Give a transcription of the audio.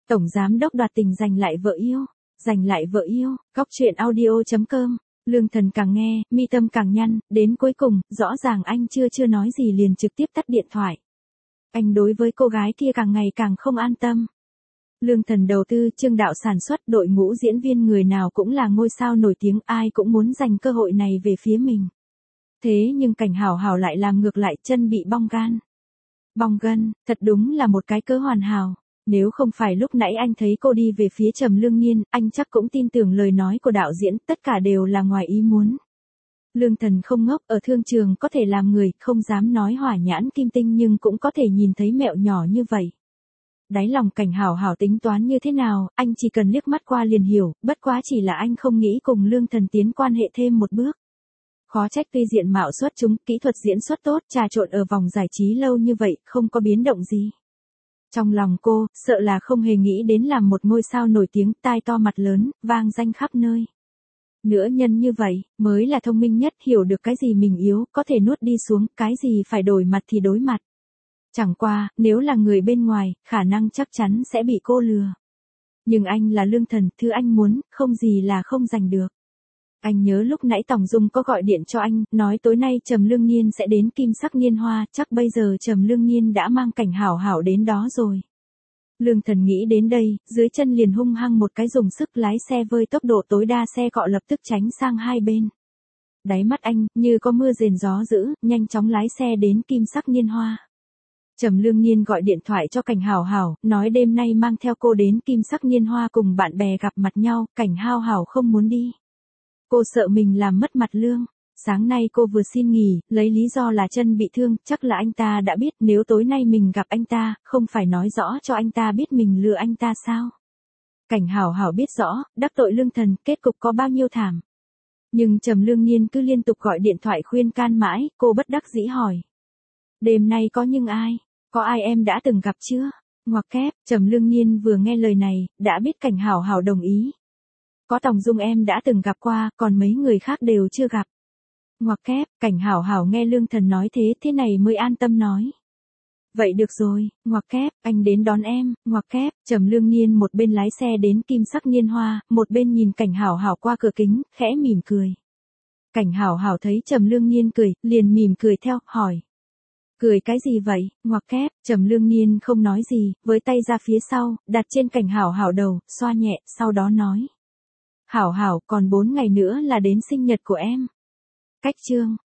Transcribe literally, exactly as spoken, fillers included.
Tổng giám đốc đoạt tình giành lại vợ yêu, giành lại vợ yêu, góc truyện audio.com. Lương Thần càng nghe, mi tâm càng nhăn, đến cuối cùng, rõ ràng anh chưa chưa nói gì liền trực tiếp tắt điện thoại. Anh đối với cô gái kia càng ngày càng không an tâm. Lương Thần đầu tư, chương đạo sản xuất, đội ngũ diễn viên người nào cũng là ngôi sao nổi tiếng, ai cũng muốn dành cơ hội này về phía mình. Thế nhưng Cảnh Hảo Hảo lại làm ngược lại, chân bị bong gan. Bong gân, thật đúng là một cái cớ hoàn hảo. Nếu không phải lúc nãy anh thấy cô đi về phía Trầm Lương Nhiên, anh chắc cũng tin tưởng lời nói của đạo diễn, tất cả đều là ngoài ý muốn. Lương Thần không ngốc, ở thương trường có thể làm người, không dám nói hỏa nhãn kim tinh nhưng cũng có thể nhìn thấy mẹo nhỏ như vậy. Đáy lòng Cảnh Hảo Hảo tính toán như thế nào, anh chỉ cần liếc mắt qua liền hiểu, bất quá chỉ là anh không nghĩ cùng Lương Thần tiến quan hệ thêm một bước. Khó trách tuy diện mạo xuất chúng, kỹ thuật diễn xuất tốt, trà trộn ở vòng giải trí lâu như vậy, không có biến động gì. Trong lòng cô, sợ là không hề nghĩ đến làm một ngôi sao nổi tiếng, tai to mặt lớn, vang danh khắp nơi. Nữ nhân như vậy, mới là thông minh nhất, hiểu được cái gì mình yếu, có thể nuốt đi xuống, cái gì phải đổi mặt thì đối mặt. Chẳng qua, nếu là người bên ngoài, khả năng chắc chắn sẽ bị cô lừa. Nhưng anh là Lương Thần, thứ anh muốn, không gì là không giành được. Anh nhớ lúc nãy Tòng Dung có gọi điện cho anh, nói tối nay Trầm Lương Nhiên sẽ đến Kim Sắc Niên Hoa, chắc bây giờ Trầm Lương Nhiên đã mang Cảnh Hảo Hảo đến đó rồi. Lương Thần nghĩ đến đây, dưới chân liền hung hăng một cái dùng sức lái xe với tốc độ tối đa, xe cọ lập tức tránh sang hai bên. Đáy mắt anh, như có mưa rền gió dữ, nhanh chóng lái xe đến Kim Sắc Niên Hoa. Trầm Lương Nhiên gọi điện thoại cho Cảnh Hảo Hảo, nói đêm nay mang theo cô đến Kim Sắc Niên Hoa cùng bạn bè gặp mặt nhau, Cảnh Hảo Hảo không muốn đi. Cô sợ mình làm mất mặt Lương. Sáng nay cô vừa xin nghỉ, lấy lý do là chân bị thương, chắc là anh ta đã biết, nếu tối nay mình gặp anh ta, không phải nói rõ cho anh ta biết mình lừa anh ta sao? Cảnh Hảo Hảo biết rõ, đắc tội Lương Thần, kết cục có bao nhiêu thảm. Nhưng Trầm Lương Nhiên cứ liên tục gọi điện thoại khuyên can mãi, cô bất đắc dĩ hỏi. Đêm nay có nhưng ai? Có ai em đã từng gặp chưa? Ngoặc kép, Trầm Lương Nhiên vừa nghe lời này, đã biết Cảnh Hảo Hảo đồng ý. Có Tòng Dung em đã từng gặp qua, còn mấy người khác đều chưa gặp. Ngoặc kép, Cảnh Hảo Hảo nghe Lương Thần nói thế, thế này mới an tâm nói. Vậy được rồi, ngoặc kép, anh đến đón em, ngoặc kép, Trầm Lương Nhiên một bên lái xe đến Kim Sắc Niên Hoa, một bên nhìn Cảnh Hảo Hảo qua cửa kính, khẽ mỉm cười. Cảnh Hảo Hảo thấy Trầm Lương Nhiên cười, liền mỉm cười theo, hỏi. Cười cái gì vậy, ngoặc kép, Trầm Lương Nhiên không nói gì, với tay ra phía sau, đặt trên Cảnh Hảo Hảo đầu, xoa nhẹ, sau đó nói. Hảo Hảo, còn bốn ngày nữa là đến sinh nhật của em. Cách chương.